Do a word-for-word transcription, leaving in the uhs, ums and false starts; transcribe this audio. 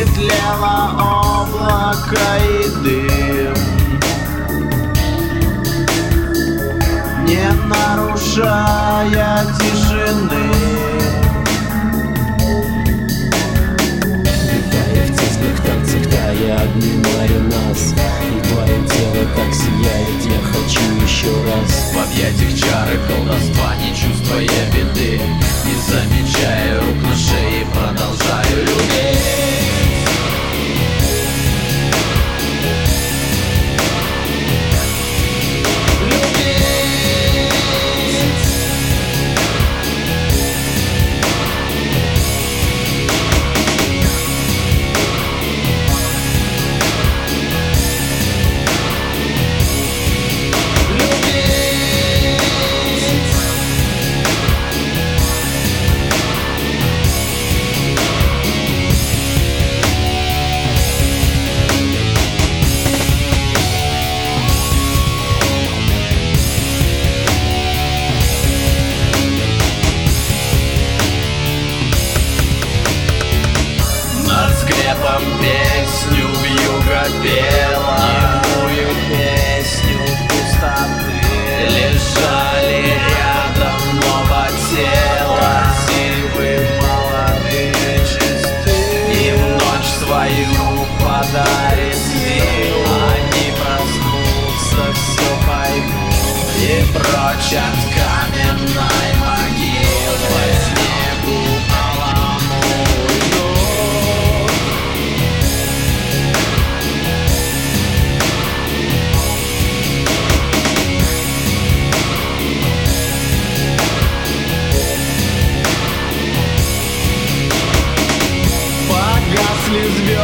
тлело облако и дым, не нарушая тишины. Летая в тесных танцах, тая обнимая нас, и твое тело так сияет, я хочу еще раз. В объятиях чары колдовства, не чувствуя беды, не замечая рук на шее, продолжаю любить. Песню вьюга пела, немую песню пустоты. Лежали рядом оба тела, красивые, молодые, чистые. Им ночь свою подарит сила, они проснутся, все поймут, и прочь от каменной могилы по снегу алому уйдут. Погасли звезды.